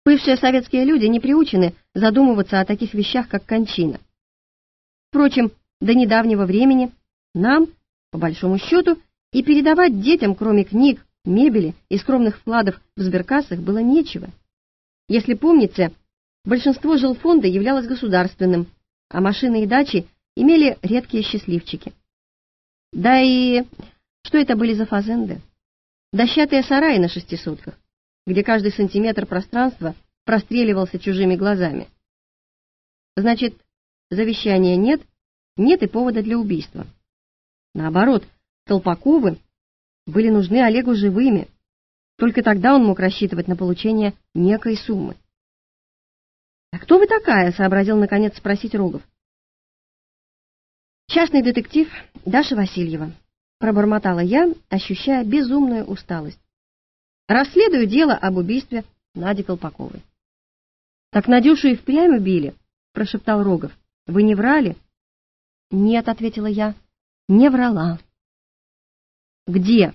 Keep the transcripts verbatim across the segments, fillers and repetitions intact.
Бывшие советские люди не приучены задумываться о таких вещах, как кончина. Впрочем, до недавнего времени нам, по большому счету, и передавать детям, кроме книг, мебели и скромных вкладов в сберкассах, было нечего. Если помните, большинство жилфонда являлось государственным, а машины и дачи имели редкие счастливчики. Да и что это были за фазенды? Дощатые сараи на шестисотках, где каждый сантиметр пространства простреливался чужими глазами. Значит, завещания нет, нет и повода для убийства. Наоборот, Колпаковы были нужны Олегу живыми. Только тогда он мог рассчитывать на получение некой суммы. «А кто вы такая?» — сообразил наконец спросить Рогов. «Частный детектив Даша Васильева», — пробормотала я, ощущая безумную усталость. «Расследую дело об убийстве Нади Колпаковой». «Так Надюшу и впрямь убили?» — прошептал Рогов. «Вы не врали?» «Нет», — ответила я, — «не врала». «Где?»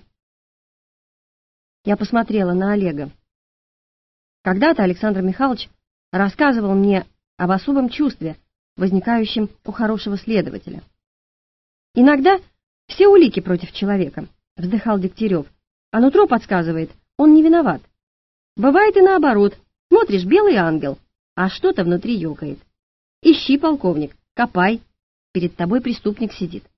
Я посмотрела на Олега. Когда-то Александр Михайлович рассказывал мне об особом чувстве, возникающем у хорошего следователя. «Иногда все улики против человека», — вздыхал Дегтярев, «а нутро подсказывает, он не виноват. Бывает и наоборот, смотришь, белый ангел, а что-то внутри ёкает. Ищи, полковник, копай, перед тобой преступник сидит».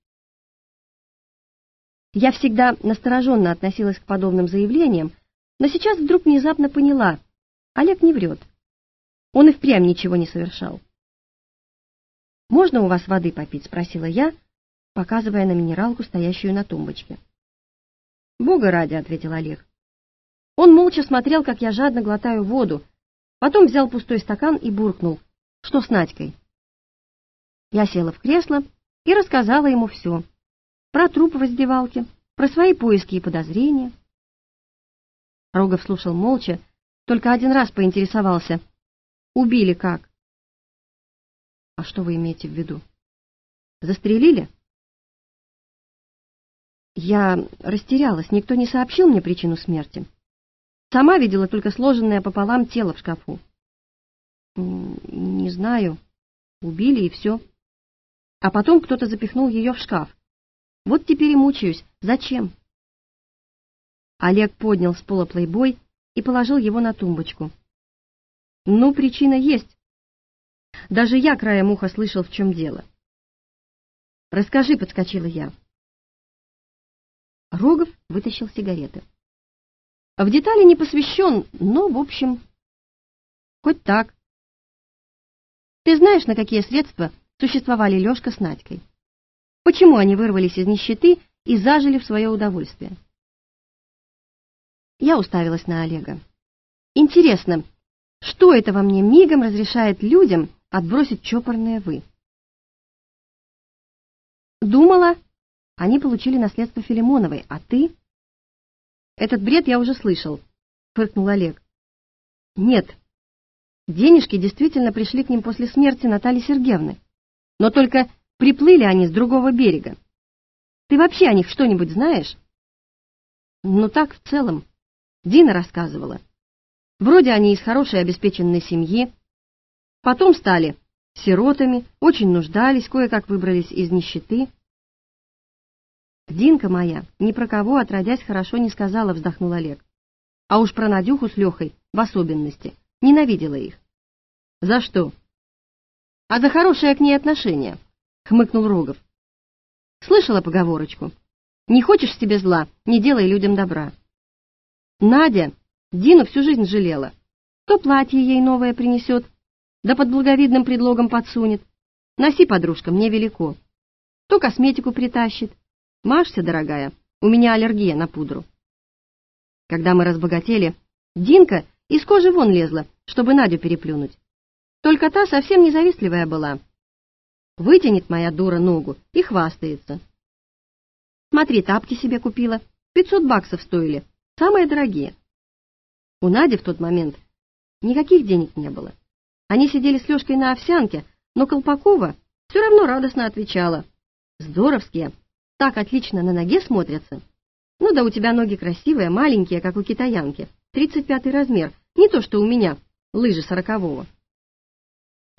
Я всегда настороженно относилась к подобным заявлениям, но сейчас вдруг внезапно поняла, Олег не врет. Он и впрямь ничего не совершал. «Можно у вас воды попить?» — спросила я, показывая на минералку, стоящую на тумбочке. «Бога ради», — ответил Олег. Он молча смотрел, как я жадно глотаю воду, потом взял пустой стакан и буркнул: «Что с Надькой?» Я села в кресло и рассказала ему все. Про труп в раздевалке, про свои поиски и подозрения. Рогов слушал молча, только один раз поинтересовался: «Убили как?» «А что вы имеете в виду? Застрелили?» Я растерялась, никто не сообщил мне причину смерти. Сама видела только сложенное пополам тело в шкафу. «Не знаю. Убили и все. А потом кто-то запихнул ее в шкаф. Вот теперь и мучаюсь. Зачем?» Олег поднял с пола плейбой и положил его на тумбочку. «Ну, причина есть. Даже я краем уха слышал, в чем дело». «Расскажи», — подскочила я. Рогов вытащил сигареты. В детали не посвящен, но, в общем, хоть так. Ты знаешь, на какие средства существовали Лешка с Надькой? Почему они вырвались из нищеты и зажили в свое удовольствие?» Я уставилась на Олега. «Интересно, что это во мне мигом разрешает людям отбросить чопорное «вы»?» «Думала, они получили наследство Филимоновой, а ты?» «Этот бред я уже слышал», — фыркнул Олег. «Нет, денежки действительно пришли к ним после смерти Натальи Сергеевны, но только приплыли они с другого берега. Ты вообще о них что-нибудь знаешь?» «Ну так, в целом. Дина рассказывала. Вроде они из хорошей обеспеченной семьи, потом стали сиротами, очень нуждались, кое-как выбрались из нищеты». «Динка моя ни про кого отродясь хорошо не сказала», — вздохнул Олег. «А уж про Надюху с Лехой в особенности ненавидела их». «За что?» «А за хорошее к ней отношение», — хмыкнул Рогов. «Слышала поговорочку? Не хочешь себе зла, не делай людям добра. Надя Дину всю жизнь жалела. То платье ей новое принесет, да под благовидным предлогом подсунет. Носи, подружка, мне велико. То косметику притащит. Мажься, дорогая, у меня аллергия на пудру». Когда мы разбогатели, Динка из кожи вон лезла, чтобы Надю переплюнуть. Только та совсем независтливая была. Вытянет моя дура ногу и хвастается. Смотри, тапки себе купила, пятьсот баксов стоили, самые дорогие. У Нади в тот момент никаких денег не было. Они сидели с Лешкой на овсянке, но Колпакова все равно радостно отвечала: «Здоровские, так отлично на ноге смотрятся. Ну да у тебя ноги красивые, маленькие, как у китаянки, тридцать пятый размер, не то что у меня, лыжи сорокового.